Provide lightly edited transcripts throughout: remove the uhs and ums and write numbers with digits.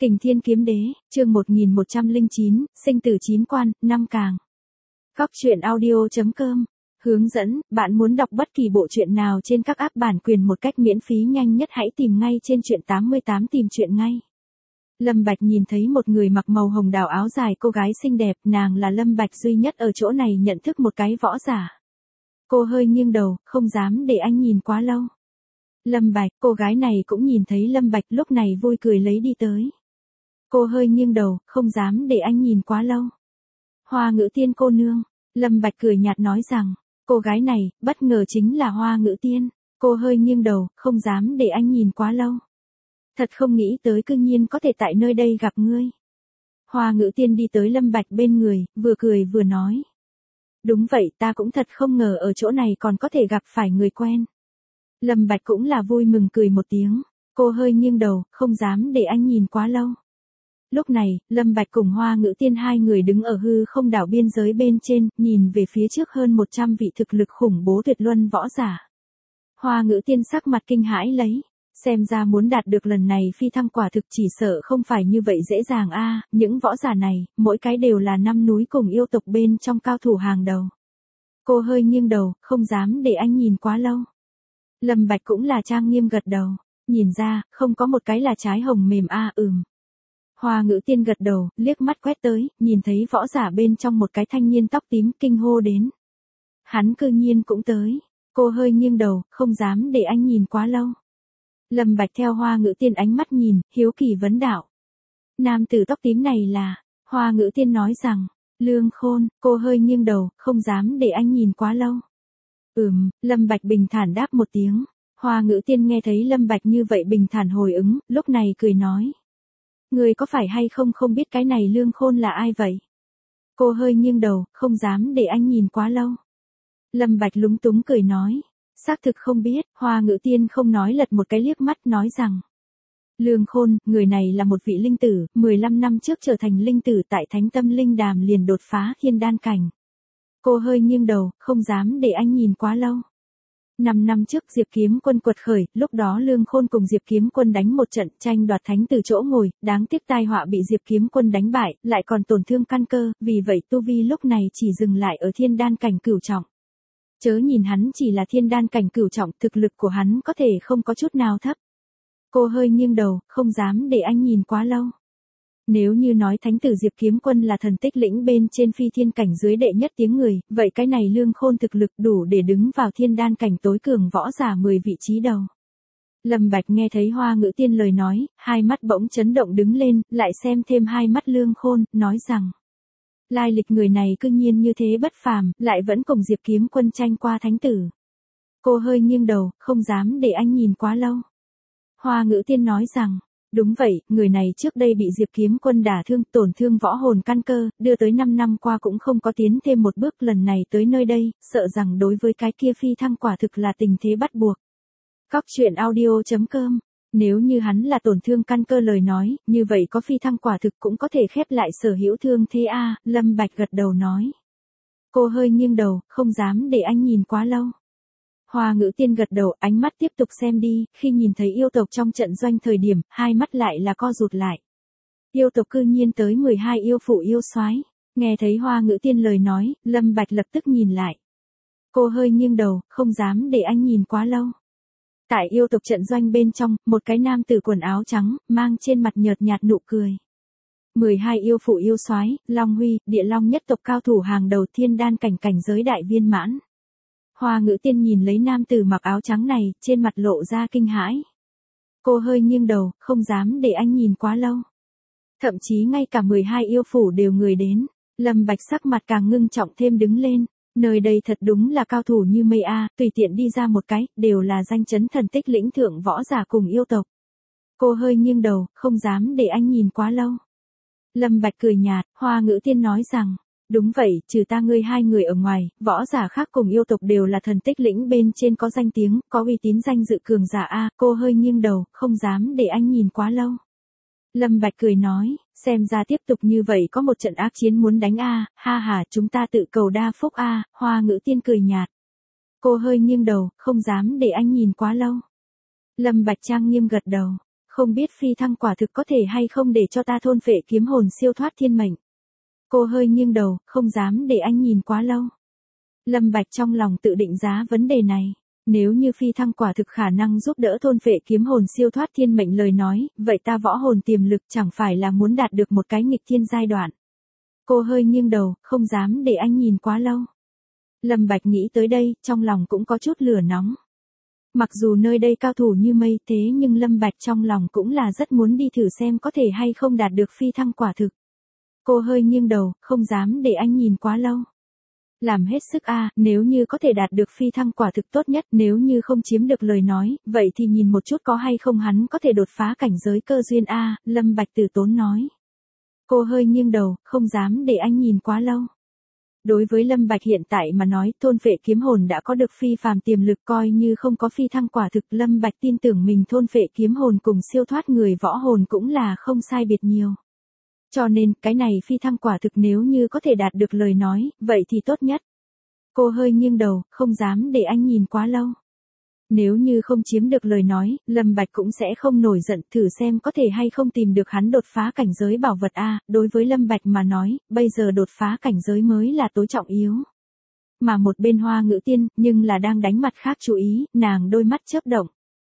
Kình Thiên Kiếm Đế, chương 1109, sinh tử chín quan, năm càng. Góc truyện audio.com hướng dẫn, bạn muốn đọc bất kỳ bộ truyện nào trên các app bản quyền một cách miễn phí nhanh nhất hãy tìm ngay trên truyện 88 tìm truyện ngay. Lâm Bạch nhìn thấy một người mặc màu hồng đào áo dài cô gái xinh đẹp, nàng là Lâm Bạch duy nhất ở chỗ này nhận thức một cái võ giả. Cô hơi nghiêng đầu, không dám để anh nhìn quá lâu. Lâm Bạch, cô gái này cũng nhìn thấy Lâm Bạch lúc này vui cười lấy đi tới. Cô hơi nghiêng đầu, không dám để anh nhìn quá lâu. Hoa Ngữ Tiên cô nương, Lâm Bạch cười nhạt nói rằng, cô gái này, bất ngờ chính là Hoa Ngữ Tiên. Cô hơi nghiêng đầu, không dám để anh nhìn quá lâu. Thật không nghĩ tới cư nhiên có thể tại nơi đây gặp ngươi. Hoa Ngữ Tiên đi tới Lâm Bạch bên người, vừa cười vừa nói. Đúng vậy, ta cũng thật không ngờ ở chỗ này còn có thể gặp phải người quen. Lâm Bạch cũng là vui mừng cười một tiếng. Cô hơi nghiêng đầu, không dám để anh nhìn quá lâu. Lúc này, Lâm Bạch cùng Hoa Ngữ Tiên hai người đứng ở hư không đảo biên giới bên trên, nhìn về phía trước hơn 100 vị thực lực khủng bố tuyệt luân võ giả. Hoa Ngữ Tiên sắc mặt kinh hãi lấy. Xem ra muốn đạt được lần này phi thăng quả thực chỉ sợ không phải như vậy dễ dàng a. Những võ giả này, mỗi cái đều là năm núi cùng yêu tộc bên trong cao thủ hàng đầu. Cô hơi nghiêng đầu, không dám để anh nhìn quá lâu. Lâm Bạch cũng là trang nghiêm gật đầu, nhìn ra, không có một cái là trái hồng mềm a. Hoa Ngữ Tiên gật đầu, liếc mắt quét tới, nhìn thấy võ giả bên trong một cái thanh niên tóc tím kinh hô đến. Hắn cư nhiên cũng tới. Cô hơi nghiêng đầu, không dám để anh nhìn quá lâu. Lâm Bạch theo Hoa Ngữ Tiên ánh mắt nhìn, hiếu kỳ vấn đạo. Nam tử tóc tím này là, Hoa Ngữ Tiên nói rằng, Lương Khôn. Cô hơi nghiêng đầu, không dám để anh nhìn quá lâu. Lâm Bạch bình thản đáp một tiếng. Hoa Ngữ Tiên nghe thấy Lâm Bạch như vậy bình thản hồi ứng, lúc này cười nói. Người có phải hay không biết cái này Lương Khôn là ai vậy? Cô hơi nghiêng đầu, không dám để anh nhìn quá lâu. Lâm Bạch lúng túng cười nói. Xác thực không biết. Hoa Ngữ Tiên không nói lật một cái liếc mắt nói rằng. Lương Khôn, người này là một vị linh tử, 15 năm trước trở thành linh tử tại Thánh Tâm Linh Đàm liền đột phá thiên đan cảnh. Cô hơi nghiêng đầu, không dám để anh nhìn quá lâu. 5 năm trước Diệp Kiếm Quân quật khởi, lúc đó Lương Khôn cùng Diệp Kiếm Quân đánh một trận tranh đoạt thánh từ chỗ ngồi, đáng tiếc tai họa bị Diệp Kiếm Quân đánh bại, lại còn tổn thương căn cơ, vì vậy tu vi lúc này chỉ dừng lại ở thiên đan cảnh cửu trọng. Chớ nhìn hắn chỉ là thiên đan cảnh cửu trọng, thực lực của hắn có thể không có chút nào thấp. Cô hơi nghiêng đầu, không dám để anh nhìn quá lâu. Nếu như nói thánh tử Diệp Kiếm Quân là thần tích lĩnh bên trên phi thiên cảnh dưới đệ nhất tiếng người, vậy cái này Lương Khôn thực lực đủ để đứng vào thiên đan cảnh tối cường võ giả 10 vị trí đầu. Lâm Bạch nghe thấy Hoa Ngữ Tiên lời nói, hai mắt bỗng chấn động đứng lên, lại xem thêm hai mắt Lương Khôn, nói rằng. Lai lịch người này cư nhiên như thế bất phàm, lại vẫn cùng Diệp Kiếm Quân tranh qua thánh tử. Cô hơi nghiêng đầu, không dám để anh nhìn quá lâu. Hoa Ngữ Tiên nói rằng. Đúng vậy, người này trước đây bị Diệp Kiếm Quân đả thương, tổn thương võ hồn căn cơ, đưa tới 5 năm qua cũng không có tiến thêm một bước, lần này tới nơi đây, sợ rằng đối với cái kia phi thăng quả thực là tình thế bắt buộc. Góc truyện audio.com Nếu như hắn là tổn thương căn cơ lời nói, như vậy có phi thăng quả thực cũng có thể khép lại sở hữu thương thế a. Lâm Bạch gật đầu nói. Cô hơi nghiêng đầu, không dám để anh nhìn quá lâu. Hoa Ngữ Tiên gật đầu, ánh mắt tiếp tục xem đi, khi nhìn thấy yêu tộc trong trận doanh thời điểm, hai mắt lại là co rụt lại. Yêu tộc cư nhiên tới 12 yêu phụ yêu soái. Nghe thấy Hoa Ngữ Tiên lời nói, Lâm Bạch lập tức nhìn lại. Cô hơi nghiêng đầu, không dám để anh nhìn quá lâu. Tại yêu tộc trận doanh bên trong, một cái nam tử quần áo trắng, mang trên mặt nhợt nhạt nụ cười. 12 yêu phụ yêu soái, Long Huy, Địa Long nhất tộc cao thủ hàng đầu thiên đan cảnh giới đại viên mãn. Hoa Ngữ Tiên nhìn lấy nam tử mặc áo trắng này, trên mặt lộ ra kinh hãi. Cô hơi nghiêng đầu, không dám để anh nhìn quá lâu. Thậm chí ngay cả 12 yêu phủ đều người đến. Lâm Bạch sắc mặt càng ngưng trọng thêm đứng lên. Nơi đây thật đúng là cao thủ như mây a, tùy tiện đi ra một cái, đều là danh chấn thần tích lĩnh thượng võ giả cùng yêu tộc. Cô hơi nghiêng đầu, không dám để anh nhìn quá lâu. Lâm Bạch cười nhạt, Hoa Ngữ Tiên nói rằng. Đúng vậy, trừ ta ngươi hai người ở ngoài, võ giả khác cùng yêu tộc đều là thần tích lĩnh bên trên có danh tiếng, có uy tín danh dự cường giả a. Cô hơi nghiêng đầu, không dám để anh nhìn quá lâu. Lâm Bạch cười nói, xem ra tiếp tục như vậy có một trận ác chiến muốn đánh a. Ha ha, chúng ta tự cầu đa phúc a. Hoa Ngữ Tiên cười nhạt. Cô hơi nghiêng đầu, không dám để anh nhìn quá lâu. Lâm Bạch trang nghiêm gật đầu. Không biết phi thăng quả thực có thể hay không để cho ta thôn phệ kiếm hồn siêu thoát thiên mệnh. Cô hơi nghiêng đầu, không dám để anh nhìn quá lâu. Lâm Bạch trong lòng tự định giá vấn đề này. Nếu như phi thăng quả thực khả năng giúp đỡ thôn phệ kiếm hồn siêu thoát thiên mệnh lời nói, vậy ta võ hồn tiềm lực chẳng phải là muốn đạt được một cái nghịch thiên giai đoạn. Cô hơi nghiêng đầu, không dám để anh nhìn quá lâu. Lâm Bạch nghĩ tới đây, trong lòng cũng có chút lửa nóng. Mặc dù nơi đây cao thủ như mây thế nhưng Lâm Bạch trong lòng cũng là rất muốn đi thử xem có thể hay không đạt được phi thăng quả thực. Cô hơi nghiêng đầu, không dám để anh nhìn quá lâu. Làm hết sức nếu như có thể đạt được phi thăng quả thực tốt nhất, nếu như không chiếm được lời nói, vậy thì nhìn một chút có hay không hắn có thể đột phá cảnh giới cơ duyên Lâm Bạch từ tốn nói. Cô hơi nghiêng đầu, không dám để anh nhìn quá lâu. Đối với Lâm Bạch hiện tại mà nói, thôn phệ kiếm hồn đã có được phi phàm tiềm lực, coi như không có phi thăng quả thực, Lâm Bạch tin tưởng mình thôn phệ kiếm hồn cùng siêu thoát người võ hồn cũng là không sai biệt nhiều. Cho nên, cái này phi thăng quả thực nếu như có thể đạt được lời nói, vậy thì tốt nhất. Cô hơi nghiêng đầu, không dám để anh nhìn quá lâu. Nếu như không chiếm được lời nói, Lâm Bạch cũng sẽ không nổi giận, thử xem có thể hay không tìm được hắn đột phá cảnh giới bảo vật đối với Lâm Bạch mà nói, bây giờ đột phá cảnh giới mới là tối trọng yếu. Mà một bên Hoa Ngữ Tiên, nhưng là đang đánh mặt khác chú ý, nàng đôi mắt chớp động.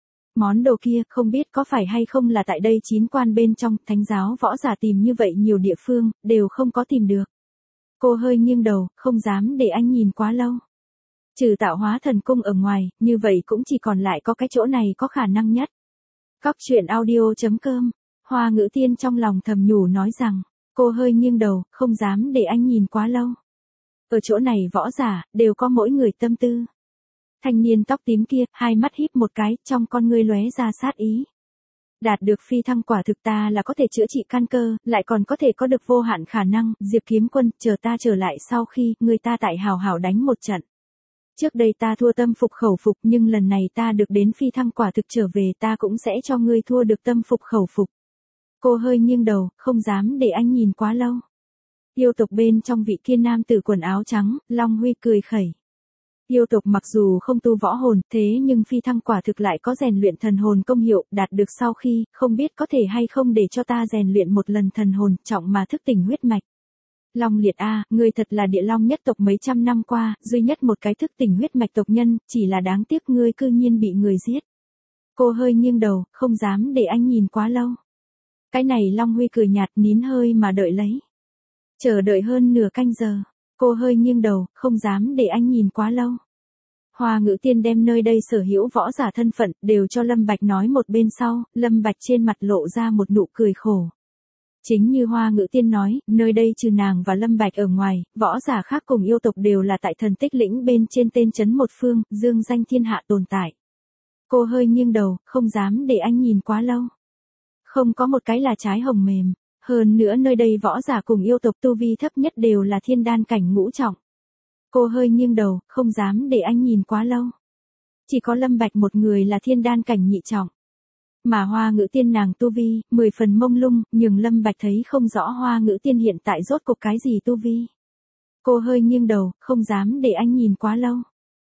Món đồ kia, không biết có phải hay không là tại đây 9 quan bên trong, thánh giáo võ giả tìm như vậy nhiều địa phương, đều không có tìm được. Cô hơi nghiêng đầu, không dám để anh nhìn quá lâu. Trừ Tạo Hóa Thần Cung ở ngoài, như vậy cũng chỉ còn lại có cái chỗ này có khả năng nhất. Cóc truyện audio.com, Hoa Ngữ Tiên trong lòng thầm nhủ nói rằng, cô hơi nghiêng đầu, không dám để anh nhìn quá lâu. Ở chỗ này võ giả, đều có mỗi người tâm tư. Thanh niên tóc tím kia, hai mắt híp một cái, trong con ngươi lóe ra sát ý. Đạt được phi thăng quả thực ta là có thể chữa trị căn cơ, lại còn có thể có được vô hạn khả năng, Diệp Kiếm Quân, chờ ta trở lại sau khi, người ta tại hào hào đánh một trận. Trước đây ta thua tâm phục khẩu phục nhưng lần này ta được đến phi thăng quả thực trở về ta cũng sẽ cho ngươi thua được tâm phục khẩu phục. Cô hơi nghiêng đầu, không dám để anh nhìn quá lâu. Yêu tộc bên trong vị kia nam tử quần áo trắng, Long Huy cười khẩy. Yêu tộc mặc dù không tu võ hồn, thế nhưng phi thăng quả thực lại có rèn luyện thần hồn công hiệu, đạt được sau khi, không biết có thể hay không để cho ta rèn luyện một lần thần hồn, trọng mà thức tỉnh huyết mạch. Long Liệt ngươi thật là địa long nhất tộc mấy trăm năm qua, duy nhất một cái thức tỉnh huyết mạch tộc nhân, chỉ là đáng tiếc ngươi cư nhiên bị người giết. Cô hơi nghiêng đầu, không dám để anh nhìn quá lâu. Cái này Long Huy cười nhạt, nín hơi mà đợi lấy. Chờ đợi hơn nửa canh giờ, cô hơi nghiêng đầu, không dám để anh nhìn quá lâu. Hoa Ngữ Tiên đem nơi đây sở hữu võ giả thân phận, đều cho Lâm Bạch nói một bên sau, Lâm Bạch trên mặt lộ ra một nụ cười khổ. Chính như Hoa Ngữ Tiên nói, nơi đây trừ nàng và Lâm Bạch ở ngoài, võ giả khác cùng yêu tộc đều là tại thần tích lĩnh bên trên tên trấn một phương, dương danh thiên hạ tồn tại. Cô hơi nghiêng đầu, không dám để anh nhìn quá lâu. Không có một cái là trái hồng mềm, hơn nữa nơi đây võ giả cùng yêu tộc tu vi thấp nhất đều là thiên đan cảnh ngũ trọng. Cô hơi nghiêng đầu, không dám để anh nhìn quá lâu. Chỉ có Lâm Bạch một người là thiên đan cảnh nhị trọng. Mà Hoa Ngữ Tiên nàng tu vi, 10 phần mông lung, nhưng Lâm Bạch thấy không rõ Hoa Ngữ Tiên hiện tại rốt cuộc cái gì tu vi. Cô hơi nghiêng đầu, không dám để anh nhìn quá lâu.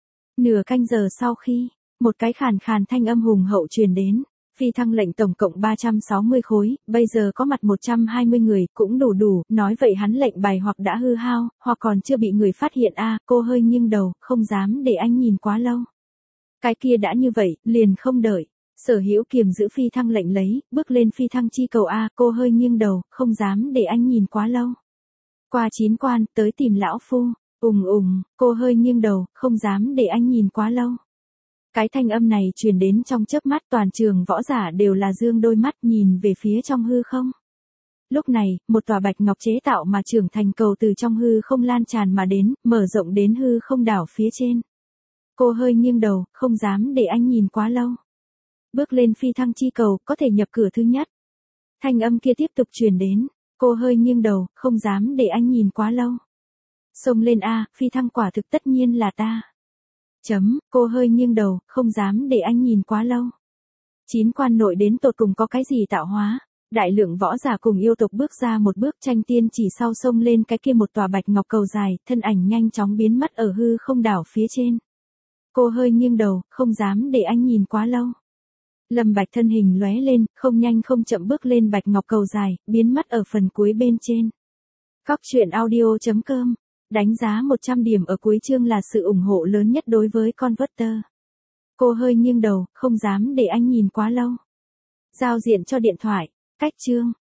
Nửa canh giờ sau khi, một cái khàn khàn thanh âm hùng hậu truyền đến. Phi thăng lệnh tổng cộng 360 khối, bây giờ có mặt 120 người, cũng đủ, nói vậy hắn lệnh bài hoặc đã hư hao, hoặc còn chưa bị người phát hiện cô hơi nghiêng đầu, không dám để anh nhìn quá lâu. Cái kia đã như vậy, liền không đợi. Sở hữu kiềm giữ phi thăng lệnh lấy, bước lên phi thăng chi cầu cô hơi nghiêng đầu, không dám để anh nhìn quá lâu. Qua 9 quan, tới tìm lão phu, cô hơi nghiêng đầu, không dám để anh nhìn quá lâu. Cái thanh âm này truyền đến trong chớp mắt, toàn trường võ giả đều là dương đôi mắt nhìn về phía trong hư không. Lúc này, một tòa bạch ngọc chế tạo mà trưởng thành cầu từ trong hư không lan tràn mà đến, mở rộng đến hư không đảo phía trên. Cô hơi nghiêng đầu, không dám để anh nhìn quá lâu. Bước lên phi thăng chi cầu, có thể nhập cửa thứ nhất. Thanh âm kia tiếp tục truyền đến, cô hơi nghiêng đầu, không dám để anh nhìn quá lâu. Xông lên phi thăng quả thực tất nhiên là ta. Cô hơi nghiêng đầu, không dám để anh nhìn quá lâu. 9 quan nội đến tột cùng có cái gì tạo hóa? Đại lượng võ giả cùng yêu tộc bước ra một bước tranh tiên chỉ sau xông lên cái kia một tòa bạch ngọc cầu dài, thân ảnh nhanh chóng biến mất ở hư không đảo phía trên. Cô hơi nghiêng đầu, không dám để anh nhìn quá lâu. Lâm Bạch thân hình lóe lên, không nhanh không chậm bước lên bạch ngọc cầu dài, biến mất ở phần cuối bên trên. Cóc truyện audio.com. Đánh giá 100 điểm ở cuối chương là sự ủng hộ lớn nhất đối với Converter. Cô hơi nghiêng đầu, không dám để anh nhìn quá lâu. Giao diện cho điện thoại. Cách chương.